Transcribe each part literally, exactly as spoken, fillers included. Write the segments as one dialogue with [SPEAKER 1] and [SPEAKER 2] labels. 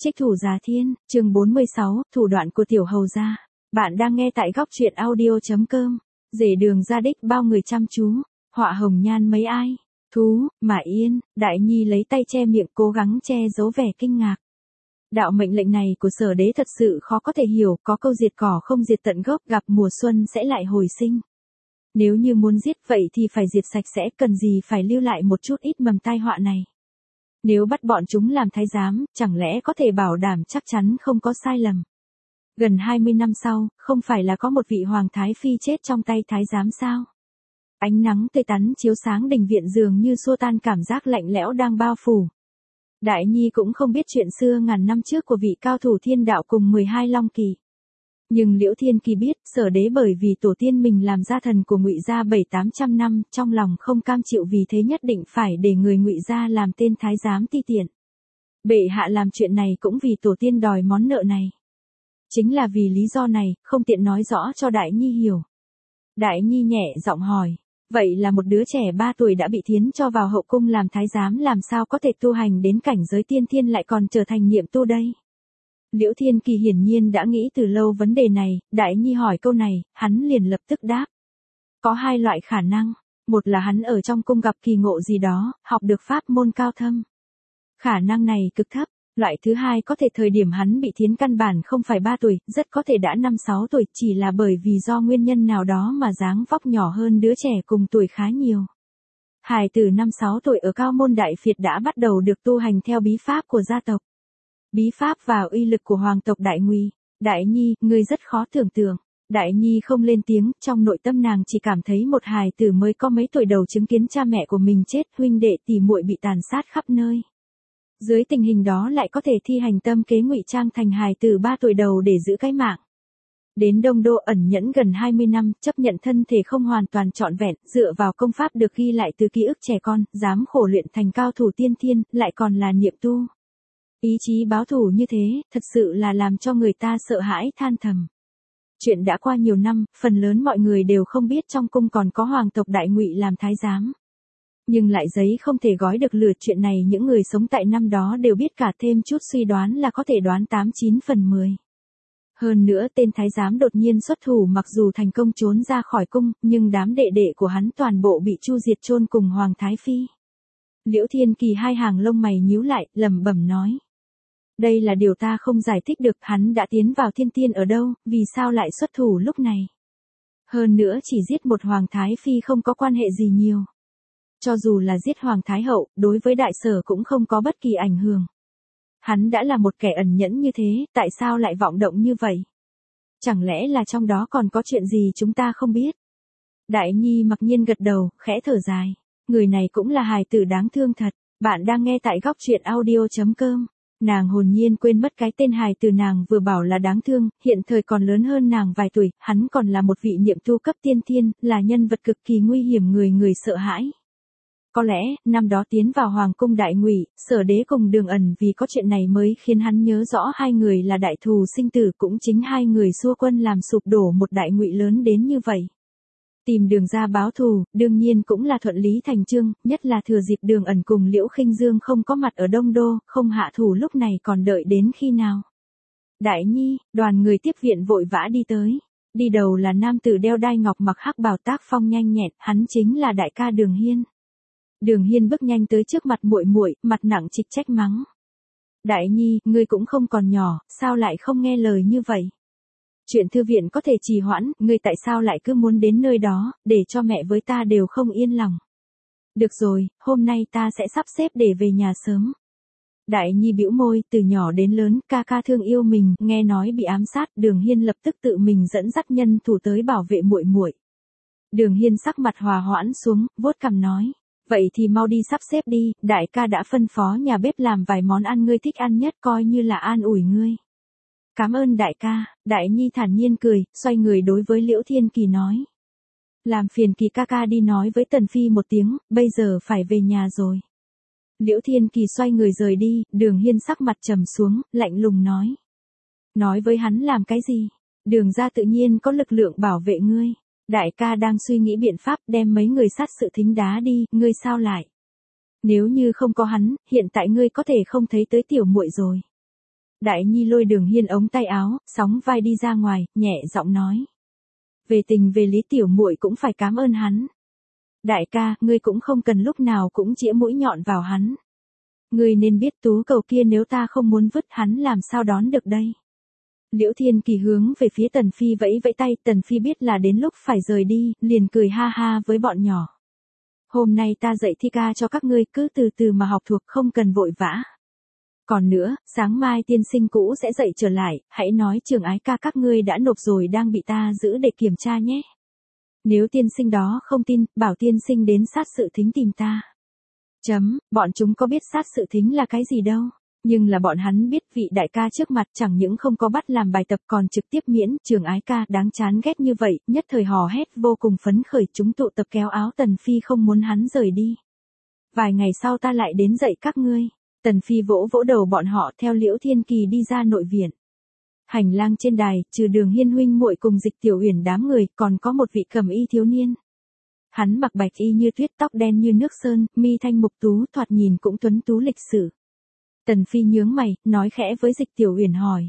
[SPEAKER 1] Trích thủ Giá Thiên, chương bốn mươi sáu, thủ đoạn của tiểu hầu gia. Bạn đang nghe tại góc truyện audio.com. Rể đường ra đích bao người chăm chú, họa hồng nhan mấy ai. Thú, mà yên, Đại Nhi lấy tay che miệng cố gắng che giấu vẻ kinh ngạc. Đạo mệnh lệnh này của Sở Đế thật sự khó có thể hiểu, có câu diệt cỏ không diệt tận gốc, gặp mùa xuân sẽ lại hồi sinh. Nếu như muốn giết vậy thì phải diệt sạch sẽ, cần gì phải lưu lại một chút ít mầm tai họa này. Nếu bắt bọn chúng làm thái giám, chẳng lẽ có thể bảo đảm chắc chắn không có sai lầm. Gần hai mươi năm sau, không phải là có một vị hoàng thái phi chết trong tay thái giám sao? Ánh nắng tươi tắn chiếu sáng đình viện dường như xua tan cảm giác lạnh lẽo đang bao phủ. Đại Nhi cũng không biết chuyện xưa ngàn năm trước của vị cao thủ thiên đạo cùng mười hai long kỳ. Nhưng Liễu Thiên Kỳ biết, Sở Đế bởi vì tổ tiên mình làm gia thần của Ngụy gia bảy tám trăm năm, trong lòng không cam chịu, vì thế nhất định phải để người Ngụy gia làm tên thái giám ti tiện. Bệ hạ làm chuyện này cũng vì tổ tiên đòi món nợ này. Chính là vì lý do này, không tiện nói rõ cho Đại Nhi hiểu. Đại Nhi nhẹ giọng hỏi, vậy là một đứa trẻ ba tuổi đã bị thiến cho vào hậu cung làm thái giám, làm sao có thể tu hành đến cảnh giới tiên thiên lại còn trở thành niệm tu đây? Liễu Thiên Kỳ hiển nhiên đã nghĩ từ lâu vấn đề này, Đại Nhi hỏi câu này, hắn liền lập tức đáp. Có hai loại khả năng, một là hắn ở trong cung gặp kỳ ngộ gì đó, học được pháp môn cao thâm. Khả năng này cực thấp, loại thứ hai có thể thời điểm hắn bị thiến căn bản không phải ba tuổi, rất có thể đã năm sáu tuổi, chỉ là bởi vì do nguyên nhân nào đó mà dáng vóc nhỏ hơn đứa trẻ cùng tuổi khá nhiều. Hài tử năm sáu tuổi ở Cao Môn Đại Phiệt đã bắt đầu được tu hành theo bí pháp của gia tộc. Bí pháp và uy lực của hoàng tộc Đại Ngụy. Đại Nhi, ngươi rất khó tưởng tượng. Đại Nhi không lên tiếng, trong nội tâm nàng chỉ cảm thấy một hài tử mới có mấy tuổi đầu chứng kiến cha mẹ của mình chết, huynh đệ tỷ muội bị tàn sát khắp nơi. Dưới tình hình đó lại có thể thi hành tâm kế ngụy trang thành hài tử ba tuổi đầu để giữ cái mạng. Đến Đông Đô ẩn nhẫn gần hai mươi năm, chấp nhận thân thể không hoàn toàn trọn vẹn, dựa vào công pháp được ghi lại từ ký ức trẻ con, dám khổ luyện thành cao thủ tiên thiên, lại còn là niệm tu. Ý chí báo thù như thế, thật sự là làm cho người ta sợ hãi than thầm. Chuyện đã qua nhiều năm, phần lớn mọi người đều không biết trong cung còn có hoàng tộc Đại Ngụy làm thái giám. Nhưng lại giấy không thể gói được lửa, chuyện này những người sống tại năm đó đều biết cả, thêm chút suy đoán là có thể đoán tám chín phần mười. Hơn nữa tên thái giám đột nhiên xuất thủ, mặc dù thành công trốn ra khỏi cung, nhưng đám đệ đệ của hắn toàn bộ bị chu diệt chôn cùng hoàng thái phi. Liễu Thiên Kỳ hai hàng lông mày nhíu lại, lẩm bẩm nói. Đây là điều ta không giải thích được, hắn đã tiến vào thiên tiên ở đâu, vì sao lại xuất thủ lúc này? Hơn nữa chỉ giết một hoàng thái phi không có quan hệ gì nhiều. Cho dù là giết hoàng thái hậu, đối với đại sở cũng không có bất kỳ ảnh hưởng. Hắn đã là một kẻ ẩn nhẫn như thế, tại sao lại vọng động như vậy? Chẳng lẽ là trong đó còn có chuyện gì chúng ta không biết? Đại Nhi mặc nhiên gật đầu, khẽ thở dài. Người này cũng là hài tử đáng thương thật. Bạn đang nghe tại góc truyện audio.com. Nàng hồn nhiên quên mất cái tên hài tử nàng vừa bảo là đáng thương, hiện thời còn lớn hơn nàng vài tuổi, hắn còn là một vị niệm tu cấp tiên thiên, là nhân vật cực kỳ nguy hiểm, người người sợ hãi. Có lẽ, năm đó tiến vào hoàng cung Đại Ngụy, Sở Đế cùng Đường Ẩn vì có chuyện này mới khiến hắn nhớ rõ hai người là đại thù sinh tử, cũng chính hai người xua quân làm sụp đổ một Đại Ngụy lớn đến như vậy. Tìm đường ra báo thù, đương nhiên cũng là thuận lý thành chương, nhất là thừa dịp Đường Ẩn cùng Liễu Khinh Dương không có mặt ở Đông Đô, không hạ thủ lúc này còn đợi đến khi nào. Đại Nhi, đoàn người tiếp viện vội vã đi tới. Đi đầu là nam tử đeo đai ngọc mặc hắc bào, tác phong nhanh nhẹn, hắn chính là đại ca Đường Hiên. Đường Hiên bước nhanh tới trước mặt muội muội, mặt nặng trịch trách mắng. Đại Nhi, ngươi cũng không còn nhỏ, sao lại không nghe lời như vậy? Chuyện thư viện có thể trì hoãn, ngươi tại sao lại cứ muốn đến nơi đó, để cho mẹ với ta đều không yên lòng. Được rồi, hôm nay ta sẽ sắp xếp để về nhà sớm. Đại Nhi bĩu môi, từ nhỏ đến lớn, ca ca thương yêu mình, nghe nói bị ám sát, Đường Hiên lập tức tự mình dẫn dắt nhân thủ tới bảo vệ muội muội. Đường Hiên sắc mặt hòa hoãn xuống, vuốt cằm nói. Vậy thì mau đi sắp xếp đi, đại ca đã phân phó nhà bếp làm vài món ăn ngươi thích ăn nhất, coi như là an ủi ngươi. Cảm ơn đại ca, Đại Nhi thản nhiên cười, xoay người đối với Liễu Thiên Kỳ nói. Làm phiền Kỳ ca ca đi nói với Tần Phi một tiếng, bây giờ phải về nhà rồi. Liễu Thiên Kỳ xoay người rời đi, Đường Hiên sắc mặt trầm xuống, lạnh lùng nói. Nói với hắn làm cái gì? Đường ra tự nhiên có lực lượng bảo vệ ngươi. Đại ca đang suy nghĩ biện pháp đem mấy người sát sự thính đá đi, ngươi sao lại? Nếu như không có hắn, hiện tại ngươi có thể không thấy tới tiểu muội rồi. Đại Nhi lôi Đường Hiên ống tay áo, sóng vai đi ra ngoài, nhẹ giọng nói. Về tình về lý tiểu muội cũng phải cảm ơn hắn. Đại ca, ngươi cũng không cần lúc nào cũng chĩa mũi nhọn vào hắn. Ngươi nên biết tú cầu kia nếu ta không muốn vứt hắn làm sao đón được đây. Liễu Thiên Kỳ hướng về phía Tần Phi vẫy vẫy tay, Tần Phi biết là đến lúc phải rời đi, liền cười ha ha với bọn nhỏ. Hôm nay ta dạy thi ca cho các ngươi, cứ từ từ mà học thuộc, không cần vội vã. Còn nữa, sáng mai tiên sinh cũ sẽ dạy trở lại, hãy nói Trường Ái ca các ngươi đã nộp rồi đang bị ta giữ để kiểm tra nhé. Nếu tiên sinh đó không tin, bảo tiên sinh đến sát sự thính tìm ta. Chấm, bọn chúng có biết sát sự thính là cái gì đâu. Nhưng là bọn hắn biết vị đại ca trước mặt chẳng những không có bắt làm bài tập còn trực tiếp miễn. Trường Ái ca đáng chán ghét như vậy, nhất thời hò hét vô cùng phấn khởi, chúng tụ tập kéo áo Tần Phi không muốn hắn rời đi. Vài ngày sau ta lại đến dạy các ngươi. Tần Phi vỗ vỗ đầu bọn họ theo Liễu Thiên Kỳ đi ra nội viện. Hành lang trên đài, trừ Đường Hiên huynh muội cùng Dịch Tiểu Uyển đám người, còn có một vị cẩm y thiếu niên. Hắn mặc bạch y như tuyết, tóc đen như nước sơn, mi thanh mục tú, thoạt nhìn cũng tuấn tú lịch sự. Tần Phi nhướng mày, nói khẽ với Dịch Tiểu Uyển hỏi.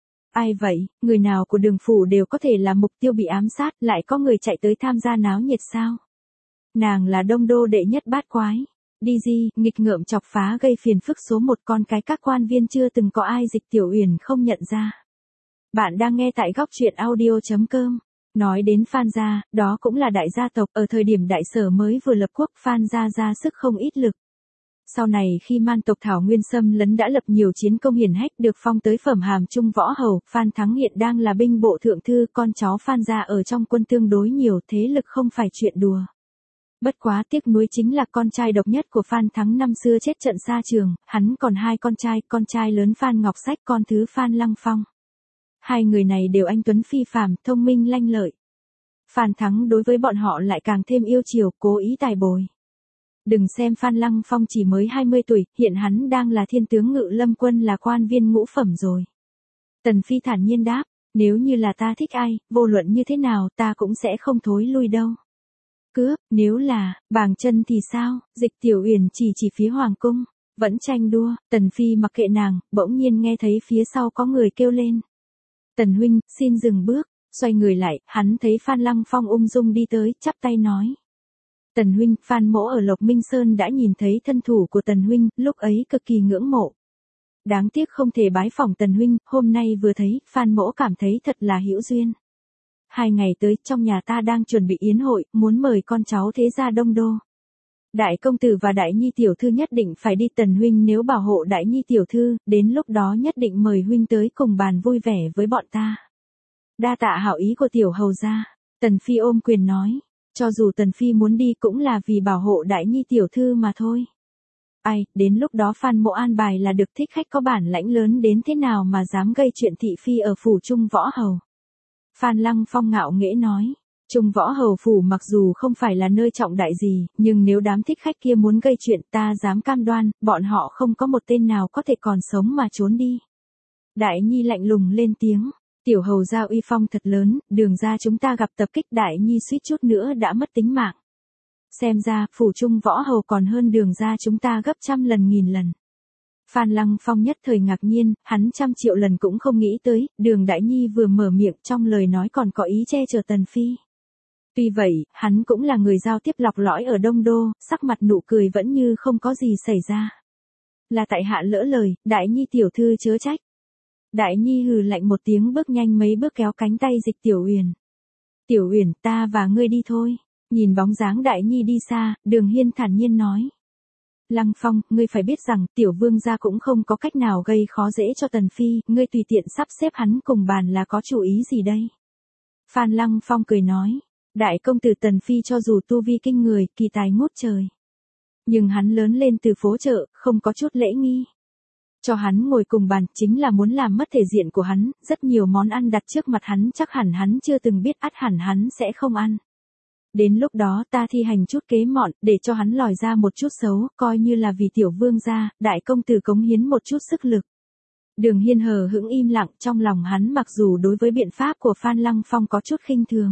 [SPEAKER 1] Ai vậy, người nào của Đường phủ đều có thể là mục tiêu bị ám sát, lại có người chạy tới tham gia náo nhiệt sao? Nàng là Đông Đô đệ nhất bát quái. Đi gì, nghịch ngợm chọc phá gây phiền phức số một, con cái các quan viên chưa từng có ai Dịch Tiểu Uyển không nhận ra. Bạn đang nghe tại góc truyện audio chấm com. Nói đến Phan gia, đó cũng là đại gia tộc, ở thời điểm đại sở mới vừa lập quốc, Phan gia ra sức không ít lực. Sau này khi man tộc Thảo Nguyên xâm lấn đã lập nhiều chiến công hiển hách, được phong tới phẩm hàm trung võ hầu. Phan Thắng hiện đang là binh bộ thượng thư, con cháu Phan gia ở trong quân tương đối nhiều, thế lực không phải chuyện đùa. Bất quá tiếc nuối chính là con trai độc nhất của Phan Thắng năm xưa chết trận xa trường, hắn còn hai con trai, con trai lớn Phan Ngọc Sách, con thứ Phan Lăng Phong. Hai người này đều anh tuấn phi phàm, thông minh lanh lợi. Phan Thắng đối với bọn họ lại càng thêm yêu chiều, cố ý tài bồi. Đừng xem Phan Lăng Phong chỉ mới hai mươi tuổi, hiện hắn đang là thiên tướng Ngự Lâm quân, là quan viên ngũ phẩm rồi. Tần Phi thản nhiên đáp, nếu như là ta thích ai, vô luận như thế nào ta cũng sẽ không thối lui đâu. Cướp, nếu là, Bàng Chân thì sao? Dịch Tiểu Uyển chỉ chỉ phía hoàng cung, vẫn tranh đua. Tần Phi mặc kệ nàng, bỗng nhiên nghe thấy phía sau có người kêu lên. Tần huynh, xin dừng bước. Xoay người lại, hắn thấy Phan Lăng Phong ung dung đi tới, chắp tay nói. Tần huynh, Phan mỗ ở Lộc Minh Sơn đã nhìn thấy thân thủ của Tần huynh, lúc ấy cực kỳ ngưỡng mộ. Đáng tiếc không thể bái phỏng Tần huynh, hôm nay vừa thấy, Phan mỗ cảm thấy thật là hữu duyên. Hai ngày tới, trong nhà ta đang chuẩn bị yến hội, muốn mời con cháu thế gia Đông Đô. Đại công tử và Đại Nhi tiểu thư nhất định phải đi, Tần huynh nếu bảo hộ Đại Nhi tiểu thư, đến lúc đó nhất định mời huynh tới cùng bàn vui vẻ với bọn ta. Đa tạ hảo ý của tiểu hầu gia. Tần Phi ôm quyền nói, cho dù Tần Phi muốn đi cũng là vì bảo hộ Đại Nhi tiểu thư mà thôi. Ai, đến lúc đó Phan mỗ an bài là được, thích khách có bản lãnh lớn đến thế nào mà dám gây chuyện thị phi ở phủ Trung Võ Hầu. Phan Lăng Phong ngạo nghễ nói, Trung Võ Hầu phủ mặc dù không phải là nơi trọng đại gì, nhưng nếu đám thích khách kia muốn gây chuyện, ta dám cam đoan, bọn họ không có một tên nào có thể còn sống mà trốn đi. Đại Nhi lạnh lùng lên tiếng, tiểu hầu gia uy phong thật lớn, Đường ra chúng ta gặp tập kích, Đại Nhi suýt chút nữa đã mất tính mạng. Xem ra, phủ Trung Võ Hầu còn hơn Đường ra chúng ta gấp trăm lần nghìn lần. Phan Lăng Phong nhất thời ngạc nhiên, hắn trăm triệu lần cũng không nghĩ tới, Đường Đại Nhi vừa mở miệng trong lời nói còn có ý che chở Tần Phi. Tuy vậy, hắn cũng là người giao tiếp lọc lõi ở Đông Đô, sắc mặt nụ cười vẫn như không có gì xảy ra. Là tại hạ lỡ lời, Đại Nhi tiểu thư chớ trách. Đại Nhi hừ lạnh một tiếng, bước nhanh mấy bước kéo cánh tay Dịch Tiểu Uyển. Tiểu Uyển, ta và ngươi đi thôi. Nhìn bóng dáng Đại Nhi đi xa, Đường Hiên thản nhiên nói. Lăng Phong, ngươi phải biết rằng, tiểu vương gia cũng không có cách nào gây khó dễ cho Tần Phi, ngươi tùy tiện sắp xếp hắn cùng bàn là có chủ ý gì đây? Phan Lăng Phong cười nói, đại công tử Tần Phi cho dù tu vi kinh người, kỳ tài ngút trời. Nhưng hắn lớn lên từ phố chợ, không có chút lễ nghi. Cho hắn ngồi cùng bàn, chính là muốn làm mất thể diện của hắn, rất nhiều món ăn đặt trước mặt hắn chắc hẳn hắn chưa từng biết, ắt hẳn hắn sẽ không ăn. Đến lúc đó ta thi hành chút kế mọn, để cho hắn lòi ra một chút xấu, coi như là vì tiểu vương gia, đại công tử cống hiến một chút sức lực. Đường Hiên hờ hững im lặng, trong lòng hắn mặc dù đối với biện pháp của Phan Lăng Phong có chút khinh thường.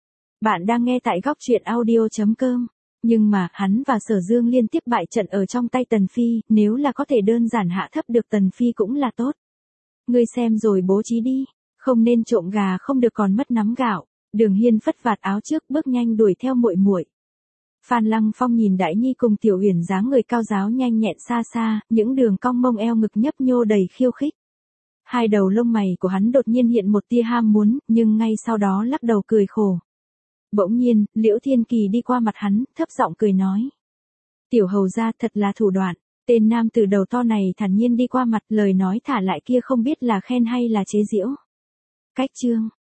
[SPEAKER 1] Bạn đang nghe tại góc truyện audio chấm com. Nhưng mà, hắn và Sở Dương liên tiếp bại trận ở trong tay Tần Phi, nếu là có thể đơn giản hạ thấp được Tần Phi cũng là tốt. Ngươi xem rồi bố trí đi, không nên trộm gà không được còn mất nắm gạo. Đường Hiên phất vạt áo trước bước nhanh đuổi theo muội muội. Phan Lăng Phong nhìn Đại Nhi cùng Tiểu Uyển dáng người cao giáo nhanh nhẹn xa xa, những đường cong mông eo ngực nhấp nhô đầy khiêu khích. Hai đầu lông mày của hắn đột nhiên hiện một tia ham muốn, nhưng ngay sau đó lắc đầu cười khổ. Bỗng nhiên, Liễu Thiên Kỳ đi qua mặt hắn, thấp giọng cười nói. Tiểu hầu gia thật là thủ đoạn. Tên nam từ đầu to này thản nhiên đi qua mặt, lời nói thả lại kia không biết là khen hay là chế giễu. Cách chương